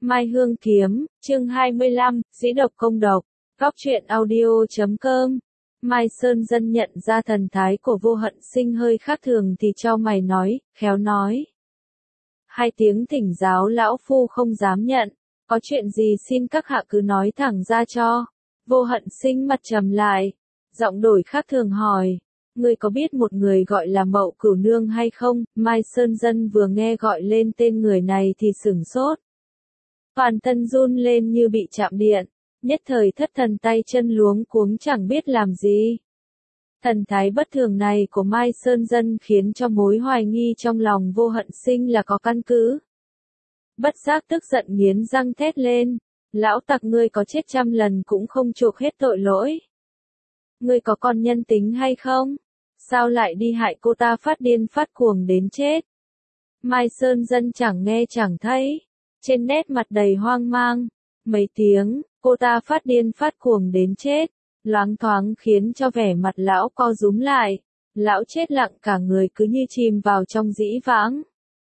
Mai Hương Kiếm, chương 25, Dĩ độc công độc, Góc truyện audio.com. Mai Sơn Dân nhận ra thần thái của Vô Hận Sinh hơi khác thường thì chau mày nói, khéo nói. Hai tiếng thỉnh giáo lão phu không dám nhận, có chuyện gì xin các hạ cứ nói thẳng ra cho. Vô Hận Sinh mặt trầm lại, giọng đổi khác thường hỏi, ngươi có biết một người gọi là Mậu Cửu Nương hay không? Mai Sơn Dân vừa nghe gọi lên tên người này thì sửng sốt. Toàn thân run lên như bị chạm điện, nhất thời thất thần tay chân luống cuống chẳng biết làm gì. Thần thái bất thường này của Mai Sơn Dân khiến cho mối hoài nghi trong lòng Vô Hận Sinh là có căn cứ. Bất giác tức giận nghiến răng thét lên, lão tặc ngươi có chết 100 lần cũng không chuộc hết tội lỗi. Ngươi có còn nhân tính hay không? Sao lại đi hại cô ta phát điên phát cuồng đến chết? Mai Sơn Dân chẳng nghe chẳng thấy, trên nét mặt đầy hoang mang. Mấy tiếng, cô ta phát điên phát cuồng đến chết, loáng thoáng khiến cho vẻ mặt lão co rúm lại. Lão chết lặng cả người cứ như chìm vào trong dĩ vãng.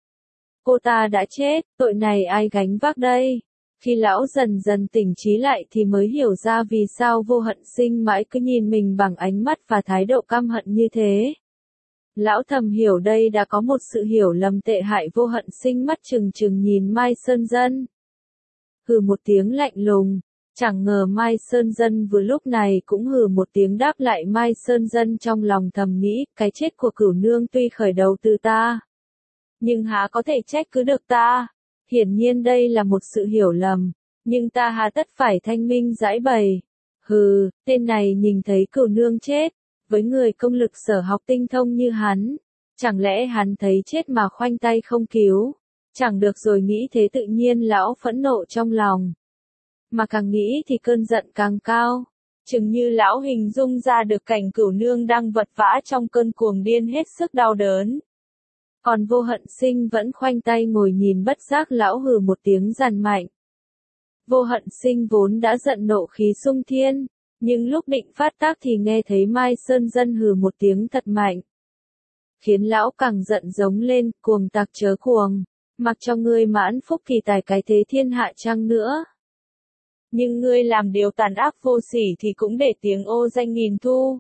Cô ta đã chết, tội này ai gánh vác đây? Khi lão dần dần tỉnh trí lại thì mới hiểu ra vì sao Vô Hận Sinh mãi cứ nhìn mình bằng ánh mắt và thái độ căm hận như thế. Lão thầm hiểu đây đã có một sự hiểu lầm tệ hại. Vô Hận Sinh mắt trừng trừng nhìn Mai Sơn Dân. Hừ một tiếng lạnh lùng, chẳng ngờ Mai Sơn Dân vừa lúc này cũng hừ một tiếng đáp lại. Mai Sơn Dân trong lòng thầm nghĩ, cái chết của Cửu Nương tuy khởi đầu từ ta, nhưng há có thể trách cứ được ta. Hiển nhiên đây là một sự hiểu lầm, nhưng ta há tất phải thanh minh giải bày. Hừ, tên này nhìn thấy Cửu Nương chết, với người công lực sở học tinh thông như hắn, chẳng lẽ hắn thấy chết mà khoanh tay không cứu? Chẳng được rồi, nghĩ thế tự nhiên lão phẫn nộ trong lòng. Mà càng nghĩ thì cơn giận càng cao, chừng như lão hình dung ra được cảnh Cửu Nương đang vật vã trong cơn cuồng điên hết sức đau đớn. Còn Vô Hận Sinh vẫn khoanh tay ngồi nhìn, bất giác lão hừ một tiếng giàn mạnh. Vô Hận Sinh vốn đã giận nộ khí xung thiên, nhưng lúc định phát tác thì nghe thấy Mai Sơn Dân hừ một tiếng thật mạnh, khiến lão càng giận giống lên, cuồng tặc chớ cuồng, mặc cho ngươi mãn phúc thì tài cái thế thiên hạ chăng nữa. Nhưng ngươi làm điều tàn ác vô sỉ thì cũng để tiếng ô danh nghìn thu.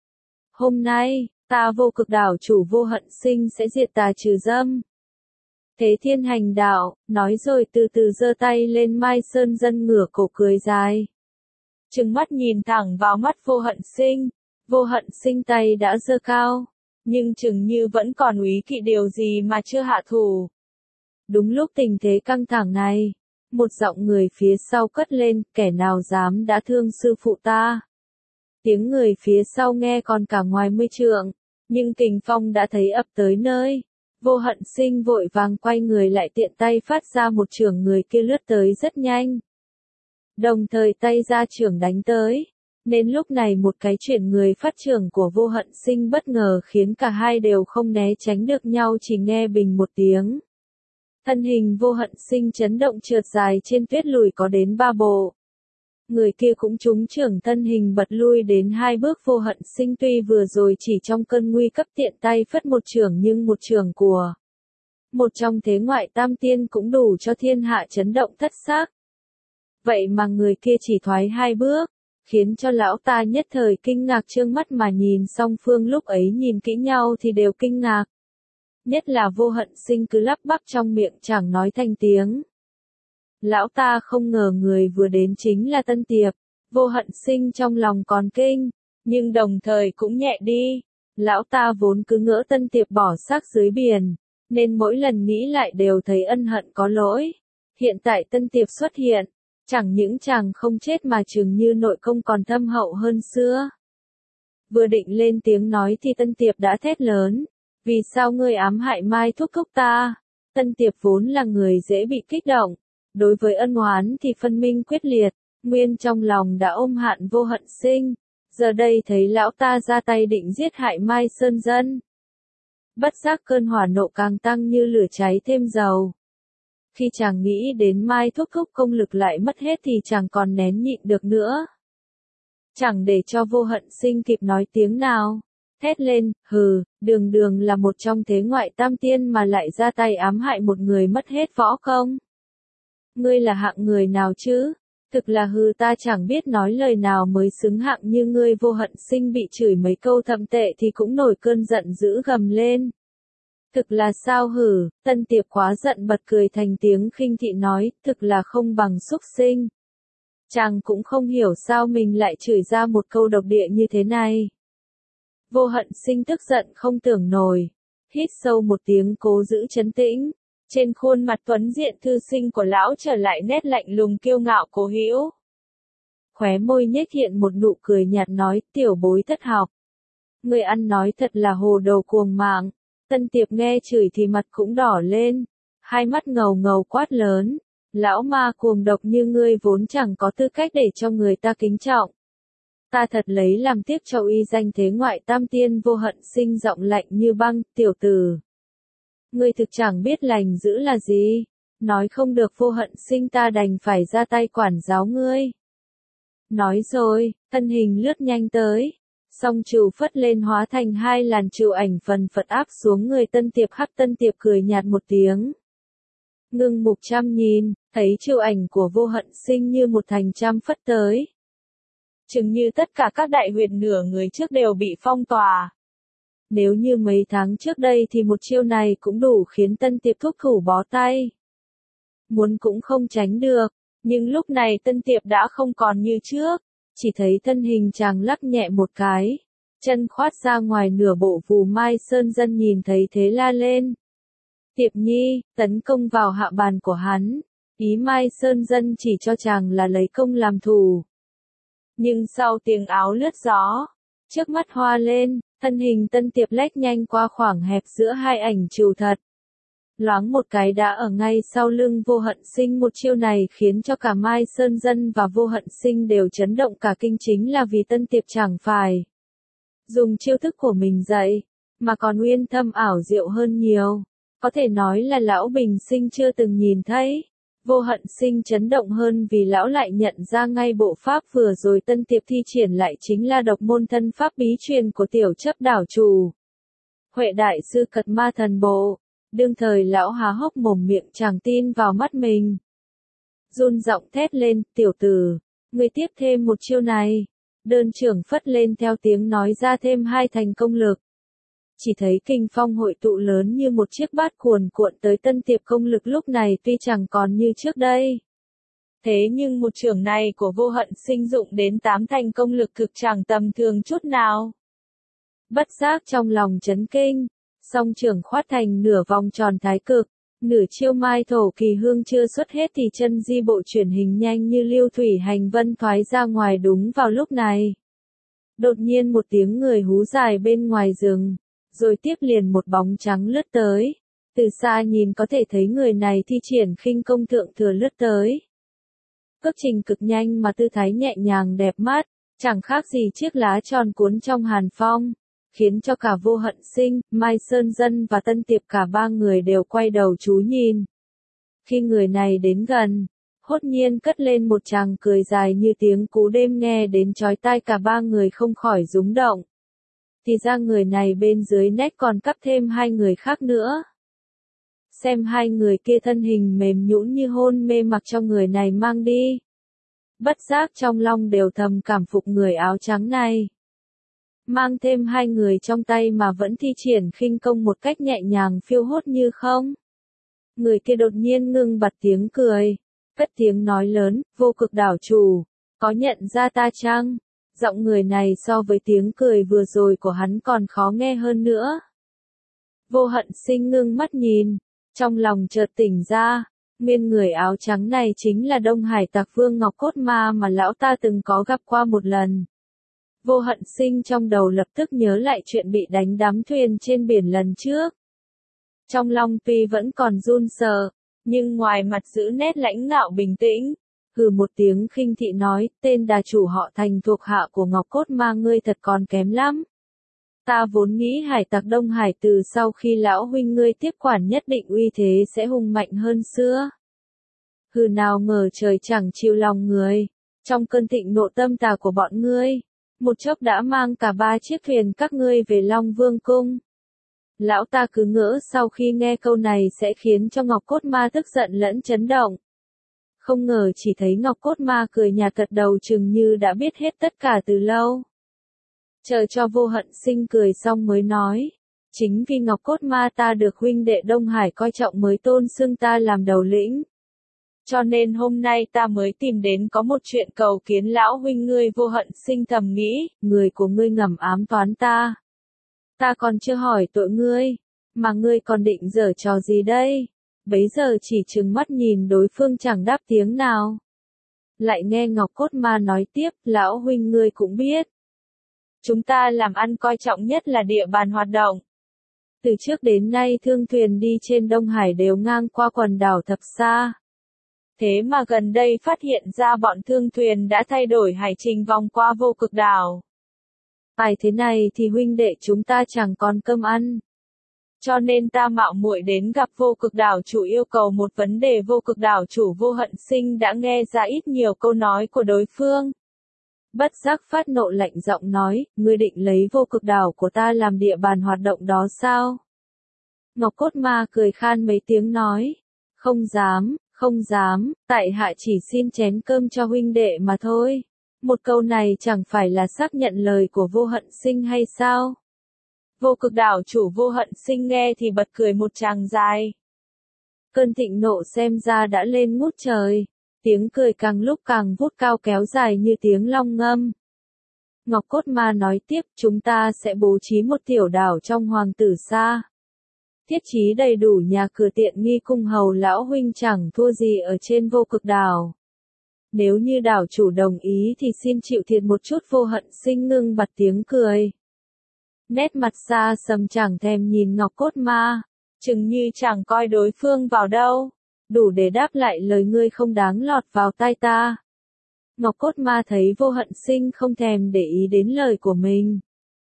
Hôm nay, ta Vô Cực đảo chủ Vô Hận Sinh sẽ diệt tà trừ dâm. Thế thiên hành đạo, nói rồi từ từ giơ tay lên. Mai Sơn Dân ngửa cổ cười dài, trừng mắt nhìn thẳng vào mắt Vô Hận Sinh. Vô Hận Sinh tay đã giơ cao, nhưng chừng như vẫn còn úy kỵ điều gì mà chưa hạ thủ. Đúng lúc tình thế căng thẳng này, một giọng người phía sau cất lên, kẻ nào dám đã thương sư phụ ta. Tiếng người phía sau nghe còn cả ngoài 10 trượng, nhưng kình phong đã thấy ập tới nơi. Vô Hận Sinh vội vàng quay người lại, tiện tay phát ra một chưởng, người kia lướt tới rất nhanh, đồng thời tay ra chưởng đánh tới. Nên lúc này một cái chuyển người phát chưởng của Vô Hận Sinh bất ngờ khiến cả hai đều không né tránh được nhau, chỉ nghe bình một tiếng. Thân hình Vô Hận Sinh chấn động, trượt dài trên tuyết lùi có đến 3 bộ. Người kia cũng trúng chưởng, thân hình bật lui đến 2 bước. Vô Hận Sinh tuy vừa rồi chỉ trong cơn nguy cấp tiện tay phất một chưởng, nhưng một chưởng của một trong thế ngoại tam tiên cũng đủ cho thiên hạ chấn động thất xác. Vậy mà người kia chỉ thoái 2 bước, khiến cho lão ta nhất thời kinh ngạc trương mắt mà nhìn. Song phương lúc ấy nhìn kỹ nhau thì đều kinh ngạc. Nhất là Vô Hận Sinh cứ lắp bắp trong miệng chẳng nói thành tiếng. Lão ta không ngờ người vừa đến chính là Tân Tiệp. Vô Hận Sinh trong lòng còn kinh, nhưng đồng thời cũng nhẹ đi. Lão ta vốn cứ ngỡ Tân Tiệp bỏ xác dưới biển, nên mỗi lần nghĩ lại đều thấy ân hận có lỗi. Hiện tại Tân Tiệp xuất hiện, chẳng những chàng không chết mà chừng như nội công còn thâm hậu hơn xưa. Vừa định lên tiếng nói thì Tân Tiệp đã thét lớn, vì sao ngươi ám hại Mai thúc thúc ta? Tân Tiệp vốn là người dễ bị kích động, đối với ân oán thì phân minh quyết liệt, nguyên trong lòng đã ôm hạn Vô Hận Sinh, giờ đây thấy lão ta ra tay định giết hại Mai Sơn Dân, bất giác cơn hỏa nộ càng tăng như lửa cháy thêm dầu. Khi chàng nghĩ đến Mai thúc thúc công lực lại mất hết thì chàng còn nén nhịn được nữa. Chẳng để cho Vô Hận Sinh kịp nói tiếng nào, thét lên, hừ, đường đường là một trong thế ngoại tam tiên mà lại ra tay ám hại một người mất hết võ công. Ngươi là hạng người nào chứ? Thực là hư, ta chẳng biết nói lời nào mới xứng hạng như ngươi. Vô Hận Sinh bị chửi mấy câu thậm tệ thì cũng nổi cơn giận dữ gầm lên. Thực là sao hử? Tân Tiệp quá giận bật cười thành tiếng khinh thị nói, thực là không bằng súc sinh. Chàng cũng không hiểu sao mình lại chửi ra một câu độc địa như thế này. Vô Hận Sinh tức giận không tưởng nổi. Hít sâu một tiếng cố giữ trấn tĩnh. Trên khuôn mặt tuấn diện thư sinh của lão trở lại nét lạnh lùng kiêu ngạo cố hữu. Khóe môi nhếch hiện một nụ cười nhạt nói, tiểu bối thất học. Người ăn nói thật là hồ đồ cuồng mạng. Tân Tiệp nghe chửi thì mặt cũng đỏ lên. Hai mắt ngầu ngầu quát lớn. Lão ma cuồng độc như ngươi vốn chẳng có tư cách để cho người ta kính trọng. Ta thật lấy làm tiếc cho uy danh thế ngoại tam tiên. Vô Hận Sinh giọng lạnh như băng, tiểu tử. Ngươi thực chẳng biết lành giữ là gì. Nói không được. Vô Hận Sinh ta đành phải ra tay quản giáo ngươi. Nói rồi, thân hình lướt nhanh tới. Song trù phất lên hóa thành hai làn trù ảnh phần phật áp xuống người Tân Tiệp. Hắc Tân Tiệp cười nhạt một tiếng. Ngưng mục chăm nhìn, thấy trù ảnh của Vô Hận Sinh như một thành trăm phất tới. Chừng như tất cả các đại huyệt nửa người trước đều bị phong tỏa. Nếu như mấy tháng trước đây thì một chiêu này cũng đủ khiến Tân Tiệp thúc thủ bó tay. Muốn cũng không tránh được, nhưng lúc này Tân Tiệp đã không còn như trước, chỉ thấy thân hình chàng lắc nhẹ một cái, chân khoát ra ngoài nửa bộ Phù Mai Sơn Dân nhìn thấy thế la lên. Tiệp Nhi, tấn công vào hạ bàn của hắn, ý Mai Sơn Dân chỉ cho chàng là lấy công làm thủ. Nhưng sau tiếng áo lướt gió, trước mắt hoa lên, thân hình Tân Tiệp lách nhanh qua khoảng hẹp giữa hai ảnh trừu thật. Loáng một cái đã ở ngay sau lưng Vô Hận Sinh. Một chiêu này khiến cho cả Mai Sơn Dân và Vô Hận Sinh đều chấn động cả kinh, chính là vì Tân Tiệp chẳng phải dùng chiêu thức của mình dạy, mà còn uyên thâm ảo diệu hơn nhiều. Có thể nói là lão bình sinh chưa từng nhìn thấy. Vô Hận Sinh chấn động hơn vì lão lại nhận ra ngay bộ pháp vừa rồi Tân Tiệp thi triển lại chính là độc môn thân pháp bí truyền của tiểu chấp đảo chủ. Huệ đại sư Cật Ma Thần Bộ. Đương thời lão há hốc mồm miệng chẳng tin vào mắt mình. Run giọng thét lên, tiểu tử, ngươi tiếp thêm một chiêu này. Đơn trưởng phất lên theo tiếng nói ra thêm hai thành công lực. Chỉ thấy kinh phong hội tụ lớn như một chiếc bát cuồn cuộn tới Tân Tiệp. Công lực lúc này tuy chẳng còn như trước đây. Thế nhưng một chưởng này của Vô Hận Sinh dụng đến 8 thành công lực cực chẳng tầm thường chút nào. Bất giác trong lòng chấn kinh. Song trưởng khoát thành nửa vòng tròn thái cực, nửa chiêu mai thổ kỳ hương chưa xuất hết thì chân di bộ chuyển hình nhanh như lưu thủy hành vân thoái ra ngoài. Đúng vào lúc này, đột nhiên một tiếng người hú dài bên ngoài rừng, rồi tiếp liền một bóng trắng lướt tới. Từ xa nhìn có thể thấy người này thi triển khinh công thượng thừa lướt tới. Cước trình cực nhanh mà tư thái nhẹ nhàng đẹp mắt, chẳng khác gì chiếc lá tròn cuốn trong hàn phong. Khiến cho cả Vô Hận Sinh, Mai Sơn Dân và Tân Tiệp cả ba người đều quay đầu chú nhìn. Khi người này đến gần, hốt nhiên cất lên một tràng cười dài như tiếng cú đêm nghe đến chói tai, cả ba người không khỏi rúng động. Thì ra người này bên dưới nách còn cắp thêm hai người khác nữa. Xem hai người kia thân hình mềm nhũn như hôn mê mặc cho người này mang đi. Bất giác trong lòng đều thầm cảm phục người áo trắng này. Mang thêm hai người trong tay mà vẫn thi triển khinh công một cách nhẹ nhàng phiêu hốt như không. Người kia đột nhiên ngưng bặt tiếng cười, cất tiếng nói lớn, Vô Cực đảo chủ, có nhận ra ta chăng? Giọng người này so với tiếng cười vừa rồi của hắn còn khó nghe hơn nữa. Vô Hận Sinh ngưng mắt nhìn, trong lòng chợt tỉnh ra, nguyên người áo trắng này chính là Đông Hải Tặc Vương Ngọc Cốt Ma mà lão ta từng có gặp qua một lần. Vô Hận Sinh trong đầu lập tức nhớ lại chuyện bị đánh đắm thuyền trên biển lần trước. Trong lòng tuy vẫn còn run sợ, nhưng ngoài mặt giữ nét lãnh ngạo bình tĩnh, hừ một tiếng khinh thị nói, tên đà chủ họ Thành thuộc hạ của Ngọc Cốt Ma ngươi thật còn kém lắm. Ta vốn nghĩ hải tặc Đông Hải từ sau khi lão huynh ngươi tiếp quản nhất định uy thế sẽ hùng mạnh hơn xưa. Hừ nào ngờ trời chẳng chịu lòng người, trong cơn thịnh nộ tâm tà của bọn ngươi, một chốc đã mang cả 3 chiếc thuyền các ngươi về Long Vương Cung. Lão ta cứ ngỡ sau khi nghe câu này sẽ khiến cho Ngọc Cốt Ma tức giận lẫn chấn động. không ngờ chỉ thấy Ngọc Cốt Ma cười nhạt gật đầu chừng như đã biết hết tất cả từ lâu. Chờ cho Vô Hận Sinh cười xong mới nói, chính vì Ngọc Cốt Ma ta được huynh đệ Đông Hải coi trọng mới tôn xưng ta làm đầu lĩnh. Cho nên hôm nay ta mới tìm đến có một chuyện cầu kiến lão huynh ngươi. Vô Hận Sinh thầm nghĩ, người của ngươi ngầm ám toán ta. Ta còn chưa hỏi tội ngươi, mà ngươi còn định giở trò gì đây? Bấy giờ chỉ trừng mắt nhìn đối phương chẳng đáp tiếng nào. Lại nghe Ngọc Cốt Ma nói tiếp, lão huynh ngươi cũng biết. Chúng ta làm ăn coi trọng nhất là địa bàn hoạt động. Từ trước đến nay thương thuyền đi trên Đông Hải đều ngang qua quần đảo Thập Sa. Thế mà gần đây phát hiện ra bọn thương thuyền đã thay đổi hải trình vòng qua Vô Cực đảo. Phải thế này thì huynh đệ chúng ta chẳng còn cơm ăn. Cho nên ta mạo muội đến gặp Vô Cực đảo chủ yêu cầu một vấn đề. Vô Cực đảo chủ Vô Hận Sinh đã nghe ra ít nhiều câu nói của đối phương. Bất giác phát nộ lạnh giọng nói, ngươi định lấy Vô Cực đảo của ta làm địa bàn hoạt động đó sao? Ngọc Cốt Ma cười khan mấy tiếng nói, không dám, không dám, tại hạ chỉ xin chén cơm cho huynh đệ mà thôi. Một câu này chẳng phải là xác nhận lời của Vô Hận Sinh hay sao? Vô Cực đảo chủ Vô Hận Sinh nghe thì bật cười một tràng dài. Cơn thịnh nộ xem ra đã lên ngút trời. Tiếng cười càng lúc càng vút cao kéo dài như tiếng long ngâm. Ngọc Cốt Ma nói tiếp, chúng ta sẽ bố trí một tiểu đảo trong Hoàng Tử Sa. Thiết trí đầy đủ nhà cửa tiện nghi cung hầu lão huynh chẳng thua gì ở trên Vô Cực đảo. Nếu như đảo chủ đồng ý thì xin chịu thiệt một chút. Vô Hận Sinh ngưng bặt tiếng cười. Nét mặt xa sầm chẳng thèm nhìn Ngọc Cốt Ma, chừng như chẳng coi đối phương vào đâu. Đủ để đáp lại lời ngươi không đáng lọt vào tai ta. Ngọc Cốt Ma thấy Vô Hận Sinh không thèm để ý đến lời của mình.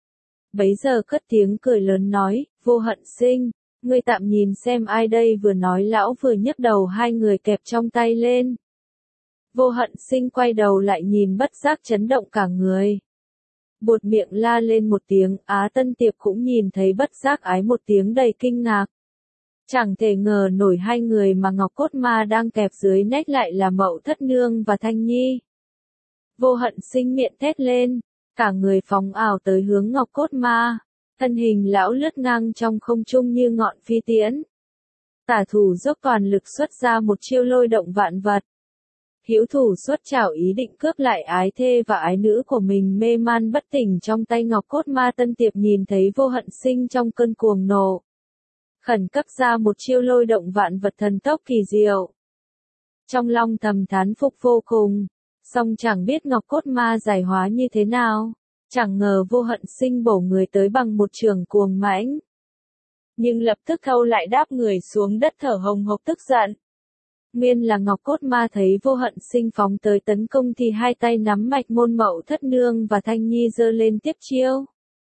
Bấy giờ cất tiếng cười lớn nói, Vô Hận Sinh, ngươi tạm nhìn xem ai đây. Vừa nói lão vừa nhấc đầu hai người kẹp trong tay lên. Vô Hận Sinh quay đầu lại nhìn bất giác chấn động cả người. Buột miệng la lên một tiếng, Á Tân Tiệp cũng nhìn thấy bất giác ái một tiếng đầy kinh ngạc. Chẳng thể ngờ nổi hai người mà Ngọc Cốt Ma đang kẹp dưới nách lại là Mậu Thất Nương và Thanh Nhi. Vô Hận Sinh miệng thét lên, cả người phóng ảo tới hướng Ngọc Cốt Ma, thân hình lão lướt ngang trong không trung như ngọn phi tiễn. Tả thủ dốc toàn lực xuất ra một chiêu lôi động vạn vật. Hữu thủ xuất trảo ý định cướp lại ái thê và ái nữ của mình mê man bất tỉnh trong tay Ngọc Cốt Ma. Tân Tiệp nhìn thấy Vô Hận Sinh trong cơn cuồng nộ, khẩn cấp ra một chiêu lôi động vạn vật thần tốc kỳ diệu. Trong lòng thầm thán phục vô cùng, song chẳng biết Ngọc Cốt Ma giải hóa như thế nào, chẳng ngờ Vô Hận Sinh bổ người tới bằng một trường cuồng mãnh. Nhưng lập tức thâu lại đáp người xuống đất thở hồng hộc tức giận. Nguyên là Ngọc Cốt Ma thấy Vô Hận Sinh phóng tới tấn công thì hai tay nắm mạch môn Mậu Thất Nương và Thanh Nhi giơ lên tiếp chiêu.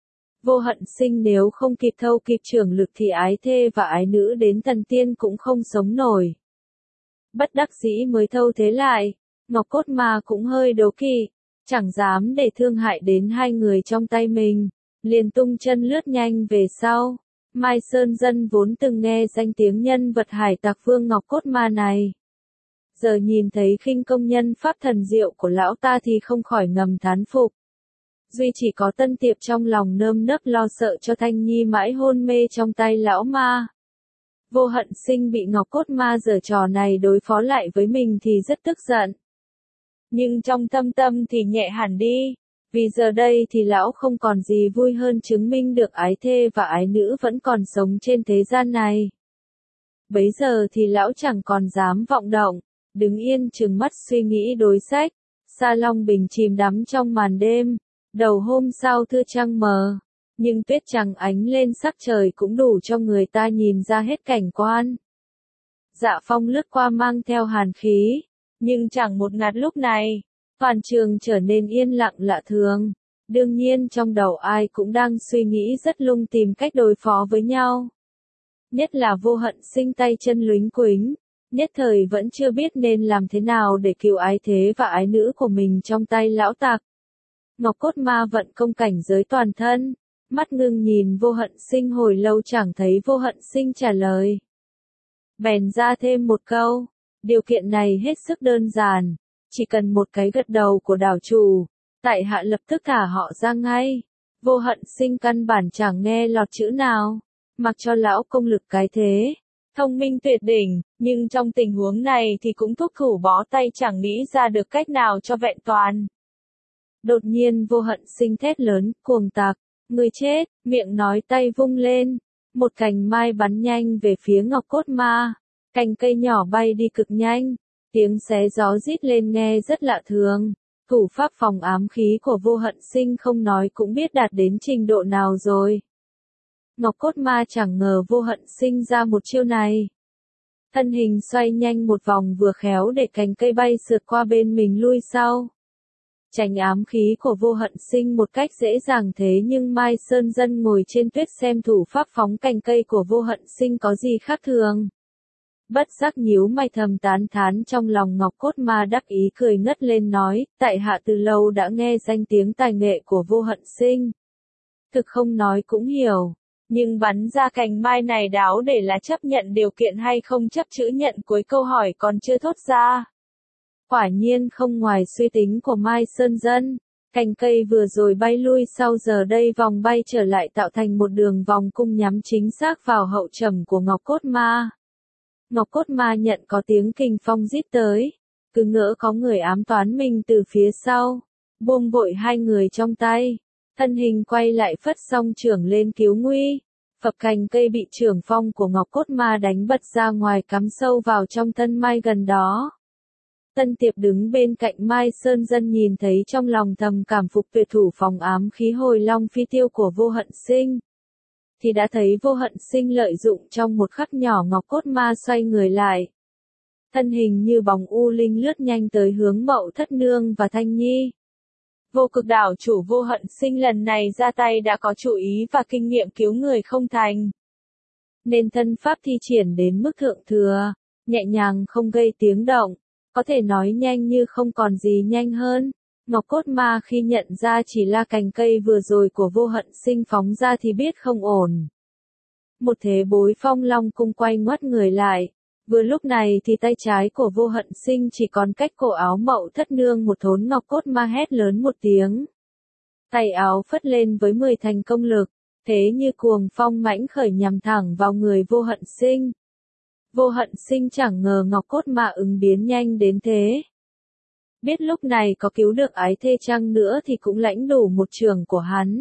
Vô Hận Sinh nếu không kịp thâu kịp trưởng lực thì ái thê và ái nữ đến thần tiên cũng không sống nổi. Bất đắc dĩ mới thâu thế lại, Ngọc Cốt Ma cũng hơi đố kỵ, chẳng dám để thương hại đến hai người trong tay mình, liền tung chân lướt nhanh về sau. Mai Sơn Dân vốn từng nghe danh tiếng nhân vật hải tặc vương Ngọc Cốt Ma này. Giờ nhìn thấy khinh công nhân pháp thần diệu của lão ta thì không khỏi ngầm thán phục. Duy chỉ có Tân Tiệp trong lòng nơm nớp lo sợ cho Thanh Nhi mãi hôn mê trong tay lão ma. Vô Hận Sinh bị Ngọc Cốt Ma giở trò này đối phó lại với mình thì rất tức giận. Nhưng trong thâm tâm thì nhẹ hẳn đi, vì giờ đây thì lão không còn gì vui hơn chứng minh được ái thê và ái nữ vẫn còn sống trên thế gian này. Bấy giờ thì lão chẳng còn dám vọng động, đứng yên trừng mắt suy nghĩ đối sách. Sa Long Bình chìm đắm trong màn đêm, đầu hôm sau thưa trăng mờ, nhưng tuyết trắng ánh lên sắc trời cũng đủ cho người ta nhìn ra hết cảnh quan. Dạ phong lướt qua mang theo hàn khí, nhưng chẳng một ngạt lúc này, toàn trường trở nên yên lặng lạ thường. Đương nhiên trong đầu ai cũng đang suy nghĩ rất lung tìm cách đối phó với nhau. Nhất là Vô Hận Sinh tay chân luống quính, nhất thời vẫn chưa biết nên làm thế nào để cứu ái thế và ái nữ của mình trong tay lão tặc. Ngọc Cốt Ma vận công cảnh giới toàn thân, mắt ngưng nhìn Vô Hận Sinh hồi lâu chẳng thấy Vô Hận Sinh trả lời. Bèn ra thêm một câu, Điều kiện này hết sức đơn giản, chỉ cần một cái gật đầu của đảo chủ, tại hạ lập tức thả họ ra ngay. Vô Hận Sinh căn bản chẳng nghe lọt chữ nào, mặc cho lão công lực cái thế, thông minh tuyệt đỉnh, nhưng trong tình huống này thì cũng thúc thủ bó tay chẳng nghĩ ra được cách nào cho vẹn toàn. Đột nhiên Vô Hận Sinh thét lớn, cuồng tặc, người chết, miệng nói tay vung lên, một cành mai bắn nhanh về phía Ngọc Cốt Ma, cành cây nhỏ bay đi cực nhanh, tiếng xé gió rít lên nghe rất lạ thường. Thủ pháp phòng ám khí của Vô Hận Sinh không nói cũng biết đạt đến trình độ nào rồi. Ngọc Cốt Ma chẳng ngờ Vô Hận Sinh ra một chiêu này. Thân hình xoay nhanh một vòng vừa khéo để cành cây bay sượt qua bên mình lui sau. Tránh ám khí của Vô Hận Sinh một cách dễ dàng thế nhưng Mai Sơn Dân ngồi trên tuyết xem thủ pháp phóng cành cây của Vô Hận Sinh có gì khác thường. Bất giác nhíu mày thầm tán thán trong lòng. Ngọc Cốt Ma đắc ý cười ngất lên nói, tại hạ từ lâu đã nghe danh tiếng tài nghệ của Vô Hận Sinh. Thực không nói cũng hiểu, nhưng bắn ra cành mai này đáo để là chấp nhận điều kiện hay không chấp chữ nhận cuối câu hỏi còn chưa thốt ra. Quả nhiên không ngoài suy tính của Mai Sơn Dân, cành cây vừa rồi bay lui sau giờ đây vòng bay trở lại tạo thành một đường vòng cung nhắm chính xác vào hậu trầm của Ngọc Cốt Ma. Ngọc Cốt Ma nhận có tiếng kình phong rít tới, cứ ngỡ có người ám toán mình từ phía sau, buông vội hai người trong tay, thân hình quay lại phất song trưởng lên cứu nguy, phập cành cây bị trưởng phong của Ngọc Cốt Ma đánh bật ra ngoài cắm sâu vào trong thân mai gần đó. Tân Tiệp đứng bên cạnh Mai Sơn Dân nhìn thấy trong lòng thầm cảm phục tuyệt thủ phòng ám khí Hồi Long Phi Tiêu của Vô Hận Sinh. Thì đã thấy Vô Hận Sinh lợi dụng trong một khắc nhỏ Ngọc Cốt Ma xoay người lại. Thân hình như bóng u linh lướt nhanh tới hướng Mậu Thất Nương và Thanh Nhi. Vô Cực đảo chủ Vô Hận Sinh lần này ra tay đã có chủ ý và kinh nghiệm cứu người không thành. Nên thân pháp thi triển đến mức thượng thừa, nhẹ nhàng không gây tiếng động, có thể nói nhanh như không còn gì nhanh hơn. Ngọc Cốt Ma khi nhận ra chỉ là cành cây vừa rồi của Vô Hận Sinh phóng ra thì biết không ổn. Một thế bối Phong Long cung quay ngoắt người lại. Vừa lúc này thì tay trái của Vô Hận Sinh chỉ còn cách cổ áo Mậu Thất Nương một thốn. Ngọc Cốt Ma hét lớn một tiếng. Tay áo phất lên với 10 thành công lực, thế như cuồng phong mãnh khởi nhằm thẳng vào người Vô Hận Sinh. Vô Hận Sinh chẳng ngờ Ngọc Cốt Ma ứng biến nhanh đến thế. Biết lúc này có cứu được ái thê chăng nữa thì cũng lãnh đủ một trường của hắn.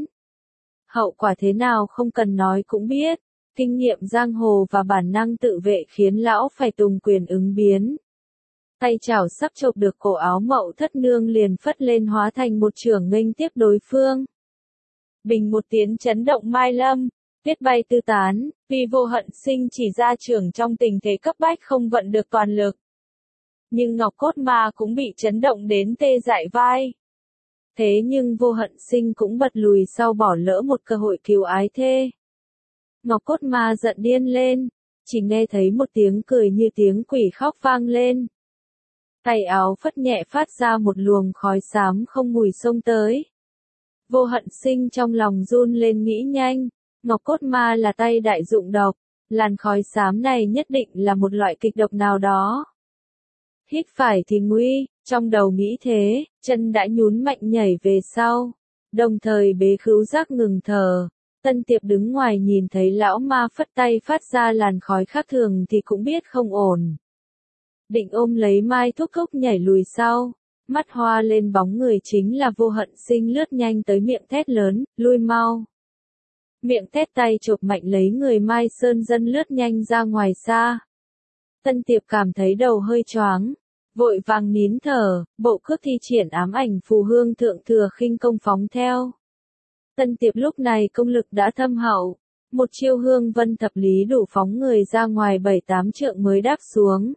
Hậu quả thế nào không cần nói cũng biết, kinh nghiệm giang hồ và bản năng tự vệ khiến lão phải tùng quyền ứng biến. Tay chảo sắp chộp được cổ áo Mậu Thất Nương liền phất lên hóa thành một trường nghênh tiếp đối phương. Bình một tiếng chấn động mai lâm, tuyết bay tứ tán, vì Vô Hận Sinh chỉ ra trường trong tình thế cấp bách không vận được toàn lực. Nhưng Ngọc Cốt Ma cũng bị chấn động đến tê dại vai. Thế nhưng Vô Hận Sinh cũng bật lùi sau bỏ lỡ một cơ hội cứu ái thê. Ngọc Cốt Ma giận điên lên, chỉ nghe thấy một tiếng cười như tiếng quỷ khóc vang lên. Tay áo phất nhẹ phát ra một luồng khói xám không mùi xông tới. Vô Hận Sinh trong lòng run lên nghĩ nhanh, Ngọc Cốt Ma là tay đại dụng độc, làn khói xám này nhất định là một loại kịch độc nào đó. Hít phải thì nguy, trong đầu nghĩ thế, chân đã nhún mạnh nhảy về sau, đồng thời bế khứu giác ngừng thở. Tân Tiệp đứng ngoài nhìn thấy lão ma phất tay phát ra làn khói khác thường thì cũng biết không ổn. Định ôm lấy Mai Thúc Thúc nhảy lùi sau, mắt hoa lên bóng người chính là Vô Hận Sinh lướt nhanh tới miệng thét lớn, lui mau. Miệng thét tay chộp mạnh lấy người Mai Sơn Dân lướt nhanh ra ngoài xa. Tân Tiệp cảm thấy đầu hơi choáng, vội vàng nín thở, bộ cước thi triển ám ảnh phù hương thượng thừa khinh công phóng theo. Tân Tiệp lúc này công lực đã thâm hậu, một chiêu hương vân thập lý đủ phóng người ra ngoài 7-8 trượng mới đáp xuống.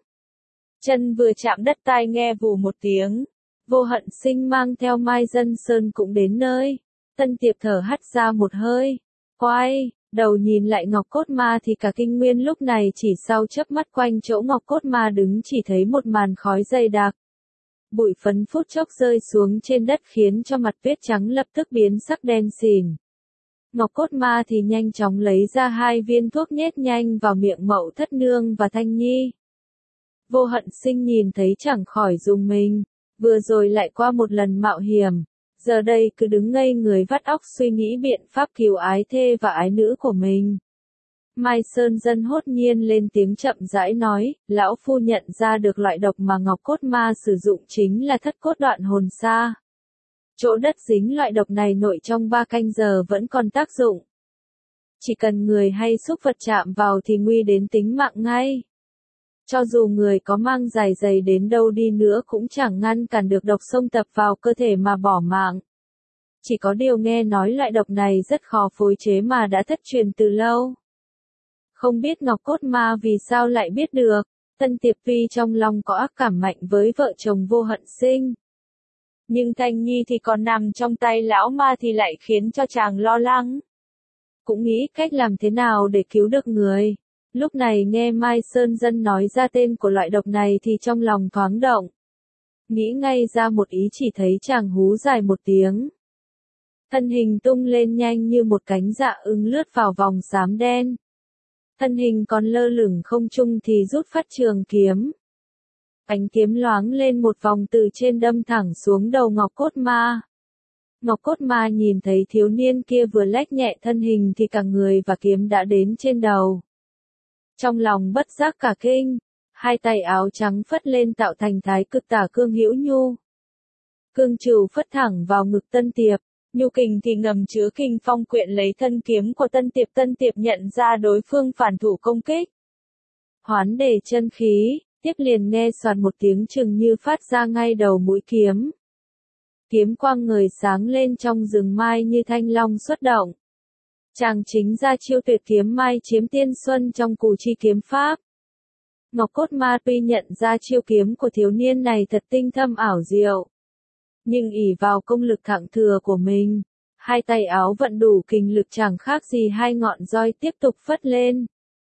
Chân vừa chạm đất tai nghe vù một tiếng, Vô Hận Sinh mang theo Mai Dân Sơn cũng đến nơi. Tân Tiệp thở hắt ra một hơi, quay đầu nhìn lại Ngọc Cốt Ma thì cả kinh nguyên lúc này chỉ sau chớp mắt quanh chỗ Ngọc Cốt Ma đứng chỉ thấy một màn khói dày đặc. Bụi phấn phút chốc rơi xuống trên đất khiến cho mặt tuyết trắng lập tức biến sắc đen xỉn. Ngọc Cốt Ma thì nhanh chóng lấy ra 2 viên thuốc nhét nhanh vào miệng Mậu Thất Nương và Thanh Nhi. Vô Hận Sinh nhìn thấy chẳng khỏi rùng mình, vừa rồi lại qua một lần mạo hiểm, giờ đây cứ đứng ngây người vắt óc suy nghĩ biện pháp cứu ái thê và ái nữ của mình. Mai Sơn Dân hốt nhiên lên tiếng chậm rãi nói, lão phu nhận ra được loại độc mà Ngọc Cốt Ma sử dụng chính là thất cốt đoạn hồn sa. Chỗ đất dính loại độc này nội trong 3 canh giờ vẫn còn tác dụng. Chỉ cần người hay xúc vật chạm vào thì nguy đến tính mạng ngay. Cho dù người có mang dài dày đến đâu đi nữa cũng chẳng ngăn cản được độc xông tập vào cơ thể mà bỏ mạng. Chỉ có điều nghe nói loại độc này rất khó phối chế mà đã thất truyền từ lâu. Không biết Ngọc Cốt Ma vì sao lại biết được, Tân Tiệp tuy trong lòng có ác cảm mạnh với vợ chồng Vô Hận Sinh. Nhưng Thanh Nhi thì còn nằm trong tay lão ma thì lại khiến cho chàng lo lắng. Cũng nghĩ cách làm thế nào để cứu được người. Lúc này nghe Mai Sơn Dân nói ra tên của loại độc này thì trong lòng thoáng động. Nghĩ ngay ra một ý chỉ thấy chàng hú dài một tiếng. Thân hình tung lên nhanh như một cánh dạ ưng lướt vào vòng xám đen. Thân hình còn lơ lửng không trung thì rút phát trường kiếm. Ánh kiếm loáng lên một vòng từ trên đâm thẳng xuống đầu Ngọc Cốt Ma. Ngọc Cốt Ma nhìn thấy thiếu niên kia vừa lách nhẹ thân hình thì cả người và kiếm đã đến trên đầu. Trong lòng bất giác cả kinh, hai tay áo trắng phất lên tạo thành thái cực tả cương hữu nhu. Cương trù phất thẳng vào ngực Tân Tiệp, nhu kình thì ngầm chứa kinh phong quyện lấy thân kiếm của Tân Tiệp nhận ra đối phương phản thủ công kích. Hoán để chân khí, tiếp liền nghe soạt một tiếng chừng như phát ra ngay đầu mũi kiếm. Kiếm quang ngời sáng lên trong rừng mai như thanh long xuất động. Chàng chính ra chiêu tuyệt kiếm mai chiếm tiên xuân trong Cù Chi kiếm pháp. Ngọc Cốt Ma tuy nhận ra chiêu kiếm của thiếu niên này thật tinh thâm ảo diệu, nhưng ỷ vào công lực thặng thừa của mình, hai tay áo vận đủ kình lực chẳng khác gì hai ngọn roi tiếp tục phất lên.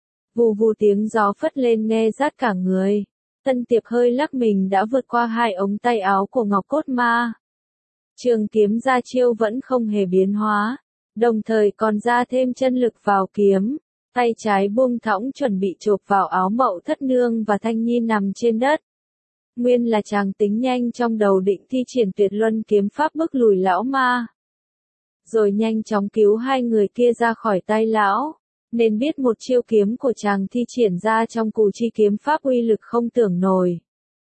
Vù vù tiếng gió phất lên nghe rát cả người. Tân Tiệp hơi lắc mình đã vượt qua hai ống tay áo của Ngọc Cốt Ma. Trường kiếm ra chiêu vẫn không hề biến hóa, đồng thời còn ra thêm chân lực vào kiếm, tay trái buông thõng chuẩn bị chộp vào áo Mậu Thất Nương và Thanh Nhi nằm trên đất. Nguyên là chàng tính nhanh trong đầu định thi triển tuyệt luân kiếm pháp bức lùi lão ma, rồi nhanh chóng cứu hai người kia ra khỏi tay lão, nên biết một chiêu kiếm của chàng thi triển ra trong Cù Chi kiếm pháp uy lực không tưởng nổi.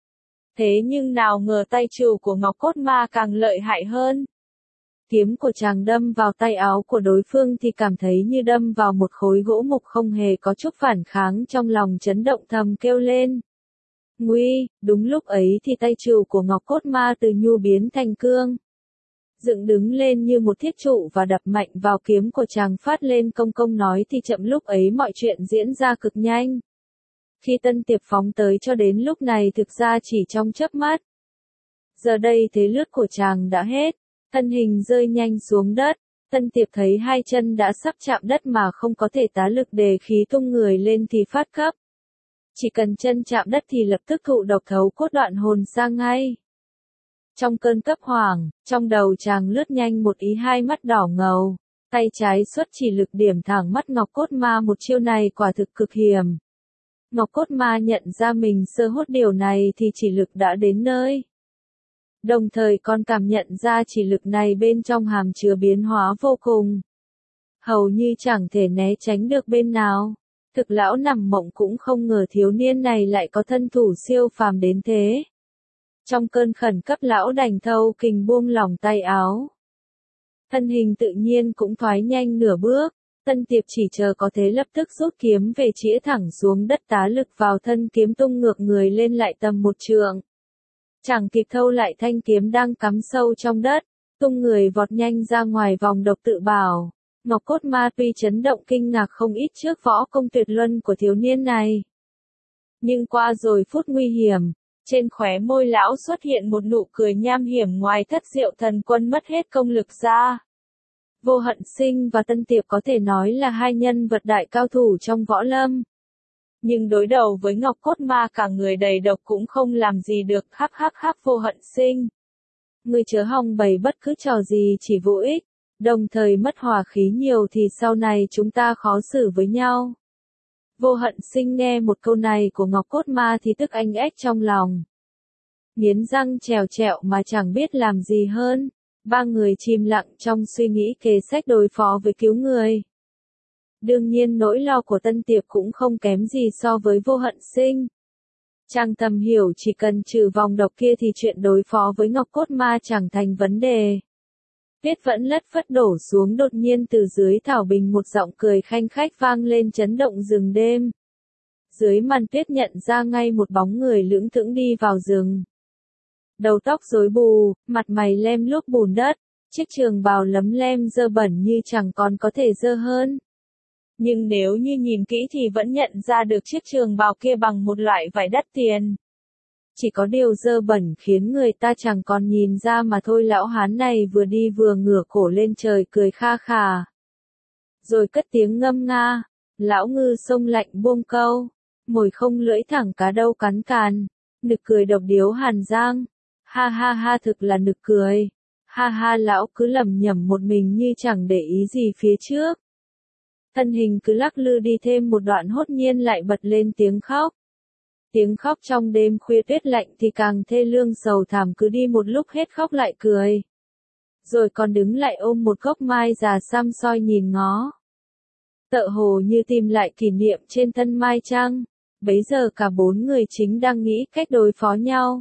Thế nhưng nào ngờ tay trù của Ngọc Cốt Ma càng lợi hại hơn. Kiếm của chàng đâm vào tay áo của đối phương thì cảm thấy như đâm vào một khối gỗ mục không hề có chút phản kháng, trong lòng chấn động thầm kêu lên. Nguy, đúng lúc ấy thì tay trù của Ngọc Cốt Ma từ nhu biến thành cương. Dựng đứng lên như một thiết trụ và đập mạnh vào kiếm của chàng phát lên công công nói thì chậm, lúc ấy mọi chuyện diễn ra cực nhanh. Khi Tân Tiệp phóng tới cho đến lúc này thực ra chỉ trong chớp mắt. Giờ đây thế lướt của chàng đã hết, thân hình rơi nhanh xuống đất, Tân Tiệp thấy hai chân đã sắp chạm đất mà không có thể tá lực đề khí tung người lên thì phát cấp. Chỉ cần chân chạm đất thì lập tức thụ độc thấu cốt đoạn hồn ra ngay. Trong cơn cấp hoảng, trong đầu chàng lướt nhanh một ý, hai mắt đỏ ngầu, tay trái xuất chỉ lực điểm thẳng mắt Ngọc Cốt Ma, một chiêu này quả thực cực hiểm. Ngọc Cốt Ma nhận ra mình sơ hốt điều này thì chỉ lực đã đến nơi. Đồng thời còn cảm nhận ra chỉ lực này bên trong hàm chứa biến hóa vô cùng. Hầu như chẳng thể né tránh được bên nào. Thực lão nằm mộng cũng không ngờ thiếu niên này lại có thân thủ siêu phàm đến thế. Trong cơn khẩn cấp lão đành thâu kình buông lỏng tay áo. Thân hình tự nhiên cũng thoái nhanh nửa bước. Tân Tiệp chỉ chờ có thế lập tức rút kiếm về chĩa thẳng xuống đất, tá lực vào thân kiếm tung ngược người lên lại tầm một trượng. Chẳng kịp thâu lại thanh kiếm đang cắm sâu trong đất, tung người vọt nhanh ra ngoài vòng độc tự bảo. Ngọc Cốt Ma tuy chấn động kinh ngạc không ít trước võ công tuyệt luân của thiếu niên này. Nhưng qua rồi phút nguy hiểm, trên khóe môi lão xuất hiện một nụ cười nham hiểm, ngoài Thất Diệu Thần Quân mất hết công lực ra. Vô Hận Sinh và Tân Tiệp có thể nói là hai nhân vật đại cao thủ trong võ lâm. Nhưng đối đầu với Ngọc Cốt Ma cả người đầy độc cũng không làm gì được. Hắc hắc hắc, Vô Hận Sinh, ngươi chớ hòng bày bất cứ trò gì chỉ vô ích, đồng thời mất hòa khí nhiều thì sau này chúng ta khó xử với nhau. Vô Hận Sinh nghe một câu này của Ngọc Cốt Ma thì tức anh ếch trong lòng. Nghiến răng trèo trẹo mà chẳng biết làm gì hơn. Ba người chìm lặng trong suy nghĩ kế sách đối phó với cứu người. Đương nhiên nỗi lo của Tân Tiệp cũng không kém gì so với Vô Hận Sinh. Chàng thầm hiểu chỉ cần trừ vòng độc kia thì chuyện đối phó với Ngọc Cốt Ma chẳng thành vấn đề. Tuyết vẫn lất phất đổ xuống, đột nhiên từ dưới thảo bình một giọng cười khanh khách vang lên chấn động rừng đêm. Dưới màn tuyết nhận ra ngay một bóng người lững thững đi vào rừng. Đầu tóc rối bù, mặt mày lem luốc bùn đất, chiếc trường bào lấm lem dơ bẩn như chẳng còn có thể dơ hơn. Nhưng nếu như nhìn kỹ thì vẫn nhận ra được chiếc trường bào kia bằng một loại vải đắt tiền. Chỉ có điều dơ bẩn khiến người ta chẳng còn nhìn ra mà thôi. Lão hán này vừa đi vừa ngửa cổ lên trời cười kha khà. Rồi cất tiếng ngâm nga, lão ngư sông lạnh buông câu, mồi không lưỡi thẳng cá đâu cắn càn, nực cười độc điếu hàn giang. Ha ha ha, thực là nực cười. Ha ha, lão cứ lẩm nhẩm một mình như chẳng để ý gì phía trước. Thân hình cứ lắc lư đi thêm một đoạn hốt nhiên lại bật lên tiếng khóc. Tiếng khóc trong đêm khuya tuyết lạnh thì càng thê lương sầu thảm, cứ đi một lúc hết khóc lại cười. Rồi còn đứng lại ôm một gốc mai già xăm soi nhìn ngó. Tựa hồ như tìm lại kỷ niệm trên thân mai chăng. Bấy giờ cả bốn người chính đang nghĩ cách đối phó nhau.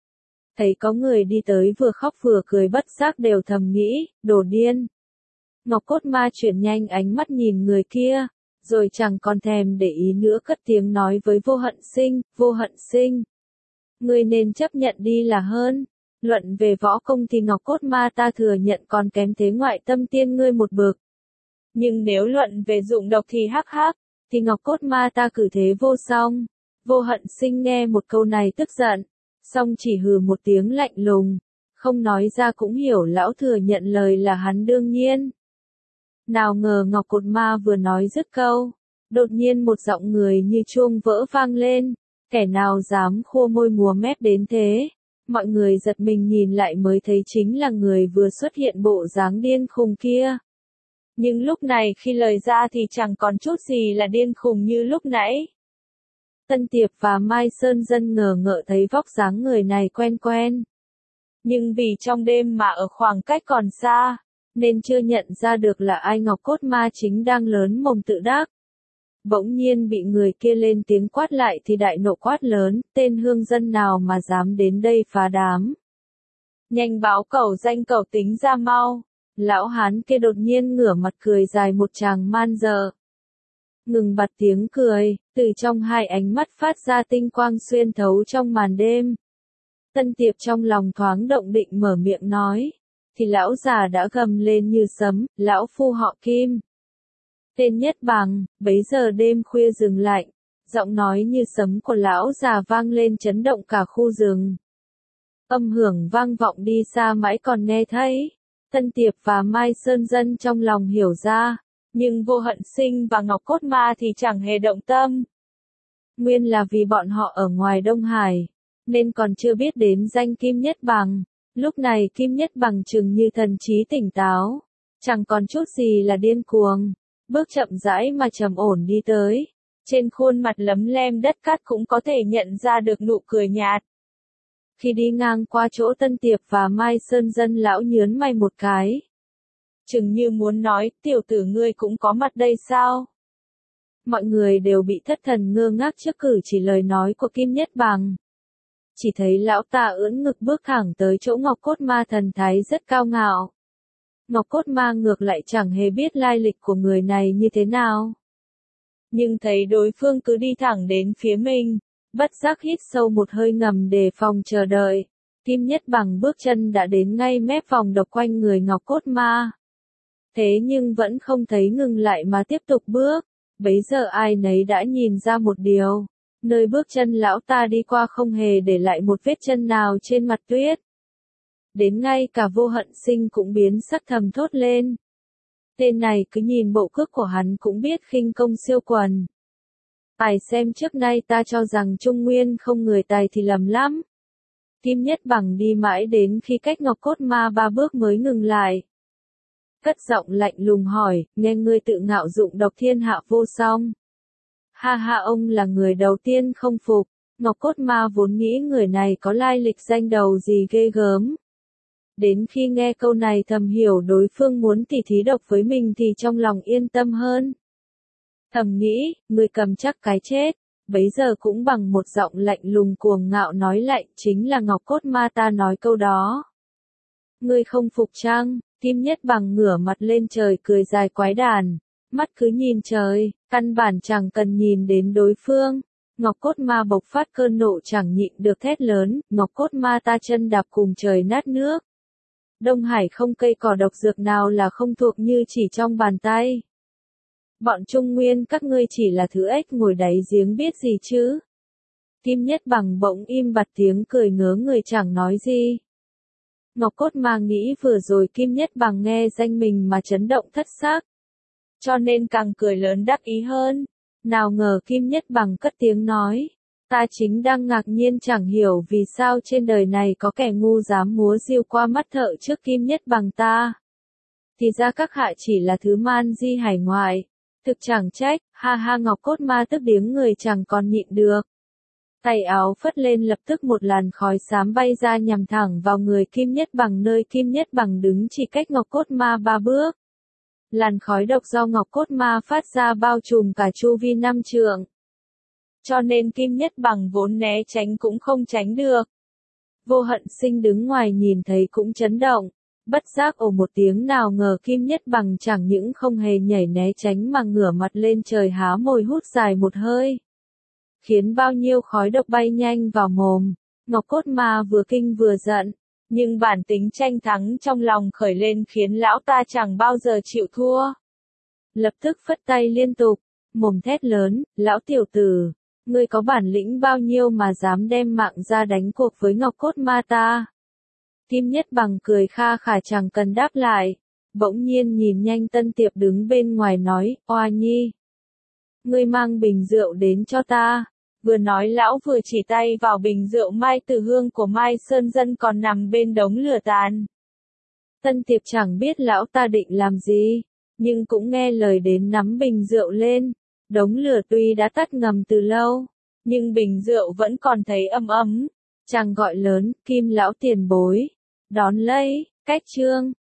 Thấy có người đi tới vừa khóc vừa cười bất giác đều thầm nghĩ, đồ điên. Ngọc Cốt Ma chuyển nhanh ánh mắt nhìn người kia, rồi chẳng còn thèm để ý nữa cất tiếng nói với Vô Hận Sinh, Vô Hận Sinh. Ngươi nên chấp nhận đi là hơn. Luận về võ công thì Ngọc Cốt Ma ta thừa nhận còn kém thế ngoại tâm tiên ngươi một bậc. Nhưng nếu luận về dụng độc thì hắc hắc, thì Ngọc Cốt Ma ta cử thế vô song. Vô Hận Sinh nghe một câu này tức giận, song chỉ hừ một tiếng lạnh lùng, không nói ra cũng hiểu lão thừa nhận lời là hắn đương nhiên. Nào ngờ Ngọc Cốt Ma vừa nói dứt câu, đột nhiên một giọng người như chuông vỡ vang lên, kẻ nào dám khô môi múa mép đến thế. Mọi người giật mình nhìn lại mới thấy chính là người vừa xuất hiện bộ dáng điên khùng kia. Nhưng lúc này khi lời ra thì chẳng còn chút gì là điên khùng như lúc nãy. Tân Tiệp và Mai Sơn Dân ngờ ngợ thấy vóc dáng người này quen quen. Nhưng vì trong đêm mà ở khoảng cách còn xa, nên chưa nhận ra được là ai. Ngọc Cốt Ma chính đang lớn mồm tự đắc. Bỗng nhiên bị người kia lên tiếng quát lại thì đại nộ quát lớn, tên hương dân nào mà dám đến đây phá đám. Nhanh báo cẩu danh cẩu tính ra mau. Lão hán kia đột nhiên ngửa mặt cười dài một tràng man dợ. Ngừng bặt tiếng cười, từ trong hai ánh mắt phát ra tinh quang xuyên thấu trong màn đêm. Tân Tiệp trong lòng thoáng động định mở miệng nói, thì lão già đã gầm lên như sấm, lão phu họ Kim. Tên Nhất Bằng. Bấy giờ đêm khuya rừng lạnh, giọng nói như sấm của lão già vang lên chấn động cả khu rừng. Âm hưởng vang vọng đi xa mãi còn nghe thấy. Tân Tiệp và Mai Sơn Dân trong lòng hiểu ra, nhưng Vô Hận Sinh và Ngọc Cốt Ma thì chẳng hề động tâm. Nguyên là vì bọn họ ở ngoài Đông Hải, nên còn chưa biết đến danh Kim Nhất Bằng. Lúc này Kim Nhất Bằng chừng như thần trí tỉnh táo, chẳng còn chút gì là điên cuồng, bước chậm rãi mà trầm ổn đi tới. Trên khuôn mặt lấm lem đất cát cũng có thể nhận ra được nụ cười nhạt. Khi đi ngang qua chỗ Tân Tiệp và Mai Sơn Dân, lão nhớn mày một cái. Chừng như muốn nói, tiểu tử ngươi cũng có mặt đây sao? Mọi người đều bị thất thần ngơ ngác trước cử chỉ lời nói của Kim Nhất Bằng. Chỉ thấy lão ta ưỡn ngực bước thẳng tới chỗ Ngọc Cốt Ma, thần thái rất cao ngạo. Ngọc Cốt Ma ngược lại chẳng hề biết lai lịch của người này như thế nào. Nhưng thấy đối phương cứ đi thẳng đến phía mình, bất giác hít sâu một hơi ngầm đề phòng chờ đợi. Kim Nhất Bằng bước chân đã đến ngay mép vòng độc quanh người Ngọc Cốt Ma. Thế nhưng vẫn không thấy ngừng lại mà tiếp tục bước. Bấy giờ ai nấy đã nhìn ra một điều. Nơi bước chân lão ta đi qua không hề để lại một vết chân nào trên mặt tuyết. Đến ngay cả Vô Hận Sinh cũng biến sắc thầm thốt lên. Tên này cứ nhìn bộ cước của hắn cũng biết khinh công siêu quần. Phải xem trước nay ta cho rằng Trung Nguyên không người tài thì lầm lắm. Kim Nhất Bằng đi mãi đến khi cách Ngọc Cốt Ma 3 bước mới ngừng lại. Cất giọng lạnh lùng hỏi, nghe ngươi tự ngạo dụng độc thiên hạ vô song. Ha ha, ông là người đầu tiên không phục. Ngọc Cốt Ma vốn nghĩ người này có lai lịch danh đầu gì ghê gớm. Đến khi nghe câu này thầm hiểu đối phương muốn tỉ thí độc với mình thì trong lòng yên tâm hơn. Thầm nghĩ, người cầm chắc cái chết. Bấy giờ cũng bằng một giọng lạnh lùng cuồng ngạo nói lại, chính là Ngọc Cốt Ma ta nói câu đó. Ngươi không phục chăng? Kim Nhất Bằng ngửa mặt lên trời cười dài quái đản, mắt cứ nhìn trời, căn bản chẳng cần nhìn đến đối phương. Ngọc Cốt Ma bộc phát cơn nộ chẳng nhịn được thét lớn, Ngọc Cốt Ma ta chân đạp cùng trời nát nước. Đông Hải không cây cỏ độc dược nào là không thuộc như chỉ trong bàn tay. Bọn Trung Nguyên các ngươi chỉ là thứ ếch ngồi đáy giếng biết gì chứ. Kim Nhất Bằng bỗng im bặt tiếng cười ngớ người chẳng nói gì. Ngọc Cốt Ma nghĩ vừa rồi Kim Nhất Bằng nghe danh mình mà chấn động thất xác. Cho nên càng cười lớn đắc ý hơn. Nào ngờ Kim Nhất Bằng cất tiếng nói. Ta chính đang ngạc nhiên chẳng hiểu vì sao trên đời này có kẻ ngu dám múa diêu qua mắt thợ trước Kim Nhất Bằng ta. Thì ra các hạ chỉ là thứ man di hải ngoại. Thực chẳng trách, ha ha. Ngọc Cốt Ma tức điếng người chẳng còn nhịn được. Tay áo phất lên lập tức một làn khói xám bay ra nhằm thẳng vào người Kim Nhất Bằng nơi Kim Nhất Bằng đứng chỉ cách Ngọc Cốt Ma 3 bước. Làn khói độc do Ngọc Cốt Ma phát ra bao trùm cả chu vi 5 trượng. Cho nên Kim Nhất Bằng vốn né tránh cũng không tránh được. Vô Hận Sinh đứng ngoài nhìn thấy cũng chấn động. Bất giác ồ một tiếng, nào ngờ Kim Nhất Bằng chẳng những không hề nhảy né tránh mà ngửa mặt lên trời há môi hút dài một hơi. Khiến bao nhiêu khói độc bay nhanh vào mồm. Ngọc Cốt Ma vừa kinh vừa giận. Nhưng bản tính tranh thắng trong lòng khởi lên khiến lão ta chẳng bao giờ chịu thua. Lập tức phất tay liên tục. Mồm thét lớn, lão tiểu tử. Ngươi có bản lĩnh bao nhiêu mà dám đem mạng ra đánh cuộc với Ngọc Cốt Ma ta? Kim Nhất Bằng cười kha khả chẳng cần đáp lại. Bỗng nhiên nhìn nhanh Tân Tiệp đứng bên ngoài nói, Oa Nhi. Ngươi mang bình rượu đến cho ta. Vừa nói lão vừa chỉ tay vào bình rượu Mai Tử Hương của Mai Sơn Dân còn nằm bên đống lửa tàn. Tân Tiệp chẳng biết lão ta định làm gì, nhưng cũng nghe lời đến nắm bình rượu lên. Đống lửa tuy đã tắt ngầm từ lâu, nhưng bình rượu vẫn còn thấy ấm ấm. Chàng gọi lớn, Kim lão tiền bối. Đón lấy, cách chương.